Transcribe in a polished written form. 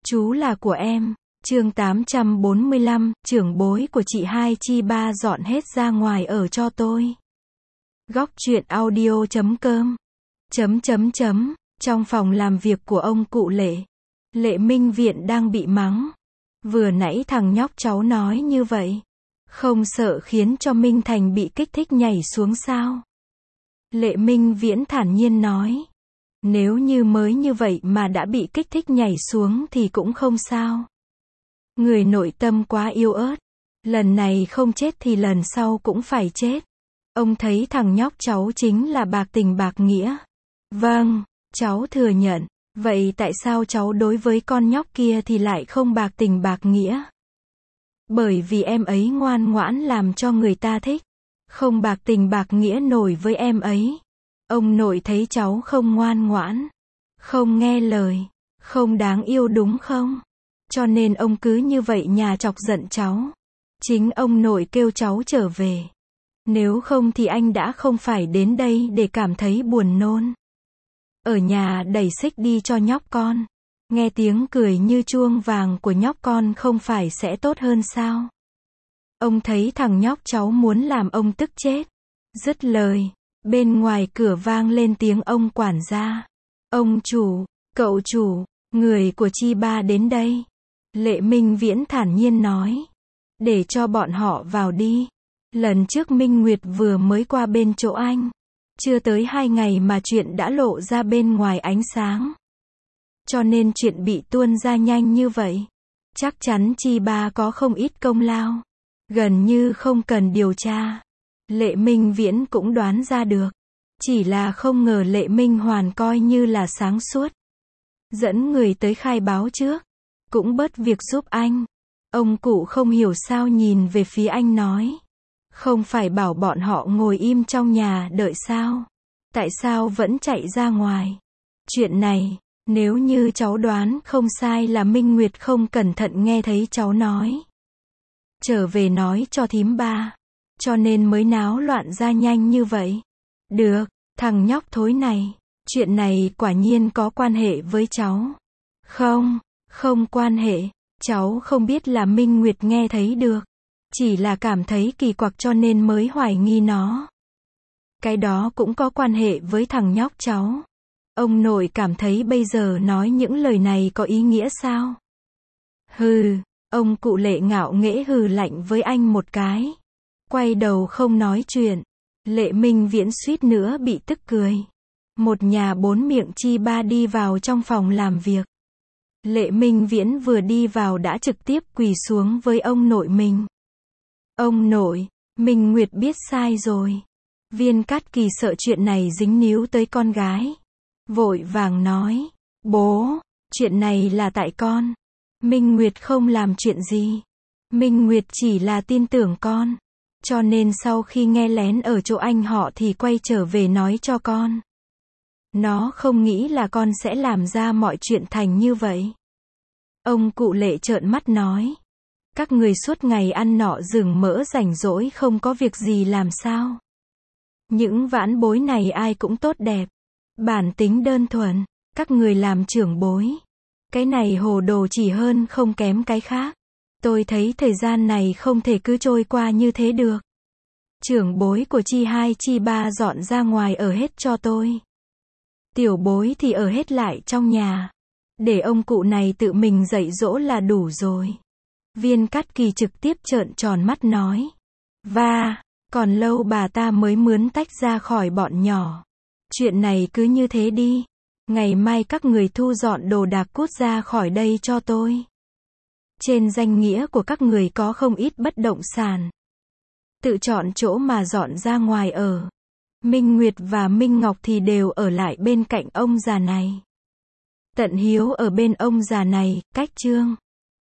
Chú là của em. Chương 845, trưởng bối của chị hai chi ba dọn hết ra ngoài ở cho tôi. Góc truyện audio.com. Trong phòng làm việc của ông cụ Lệ, Lệ Minh Viện đang bị mắng. Vừa nãy thằng nhóc cháu nói như vậy, không sợ khiến cho Minh Thành bị kích thích nhảy xuống sao? Lệ Minh Viễn thản nhiên nói. Nếu như mới như vậy mà đã bị kích thích nhảy xuống thì cũng không sao. Người nội tâm quá yếu ớt. Lần này không chết thì lần sau cũng phải chết. Ông thấy thằng nhóc cháu chính là bạc tình bạc nghĩa. Vâng, cháu thừa nhận. Vậy tại sao cháu đối với con nhóc kia thì lại không bạc tình bạc nghĩa? Bởi vì em ấy ngoan ngoãn làm cho người ta thích. Không bạc tình bạc nghĩa nổi với em ấy. Ông nội thấy cháu không ngoan ngoãn, không nghe lời, không đáng yêu đúng không? Cho nên ông cứ như vậy nhà chọc giận cháu. Chính ông nội kêu cháu trở về. Nếu không thì anh đã không phải đến đây để cảm thấy buồn nôn. Ở nhà đẩy xích đi cho nhóc con. Nghe tiếng cười như chuông vàng của nhóc con không phải sẽ tốt hơn sao? Ông thấy thằng nhóc cháu muốn làm ông tức chết. Dứt lời, bên ngoài cửa vang lên tiếng ông quản gia. Ông chủ, cậu chủ, người của chi ba đến đây. Lệ Minh Viễn thản nhiên nói. Để cho bọn họ vào đi. Lần trước Minh Nguyệt vừa mới qua bên chỗ anh. Chưa tới 2 ngày mà chuyện đã lộ ra bên ngoài ánh sáng. Cho nên chuyện bị tuôn ra nhanh như vậy. Chắc chắn chi ba có không ít công lao. Gần như không cần điều tra. Lệ Minh Viễn cũng đoán ra được. Chỉ là không ngờ Lệ Minh Hoàn coi như là sáng suốt. Dẫn người tới khai báo trước. Cũng bớt việc giúp anh. Ông cụ không hiểu sao nhìn về phía anh nói. Không phải bảo bọn họ ngồi im trong nhà đợi sao? Tại sao vẫn chạy ra ngoài? Chuyện này, nếu như cháu đoán không sai là Minh Nguyệt không cẩn thận nghe thấy cháu nói. Trở về nói cho thím ba. Cho nên mới náo loạn ra nhanh như vậy. Được, thằng nhóc thối này. Chuyện này quả nhiên có quan hệ với cháu. Không quan hệ. Cháu không biết là Minh Nguyệt nghe thấy được. Chỉ là cảm thấy kỳ quặc cho nên mới hoài nghi nó. Cái đó cũng có quan hệ với thằng nhóc cháu. Ông nội cảm thấy bây giờ nói những lời này có ý nghĩa sao? Hừ, ông cụ Lệ ngạo nghễ hừ lạnh với anh một cái. Quay đầu không nói chuyện. Lệ Minh Viễn suýt nữa bị tức cười. Một nhà bốn miệng chi ba đi vào trong phòng làm việc. Lệ Minh Viễn vừa đi vào đã trực tiếp quỳ xuống với ông nội mình. Ông nội, Minh Nguyệt biết sai rồi. Viên Cát Kỳ sợ chuyện này dính níu tới con gái. Vội vàng nói, bố, chuyện này là tại con. Minh Nguyệt không làm chuyện gì. Minh Nguyệt chỉ là tin tưởng con. Cho nên sau khi nghe lén ở chỗ anh họ thì quay trở về nói cho con. Nó không nghĩ là con sẽ làm ra mọi chuyện thành như vậy. Ông cụ Lệ trợn mắt nói. Các người suốt ngày ăn nọ rừng mỡ rảnh rỗi không có việc gì làm sao? Những vãn bối này ai cũng tốt đẹp. Bản tính đơn thuần. Các người làm trưởng bối. Cái này hồ đồ chỉ hơn không kém cái khác. Tôi thấy thời gian này không thể cứ trôi qua như thế được. Trưởng bối của chi hai chi ba dọn ra ngoài ở hết cho tôi. Tiểu bối thì ở hết lại trong nhà. Để ông cụ này tự mình dạy dỗ là đủ rồi. Viên Cát Kỳ trực tiếp trợn tròn mắt nói. Và, còn lâu bà ta mới mướn tách ra khỏi bọn nhỏ. Chuyện này cứ như thế đi. Ngày mai các người thu dọn đồ đạc cút ra khỏi đây cho tôi. Trên danh nghĩa của các người có không ít bất động sản. Tự chọn chỗ mà dọn ra ngoài ở. Minh Nguyệt và Minh Ngọc thì đều ở lại bên cạnh ông già này. Tận Hiếu ở bên ông già này, cách Trương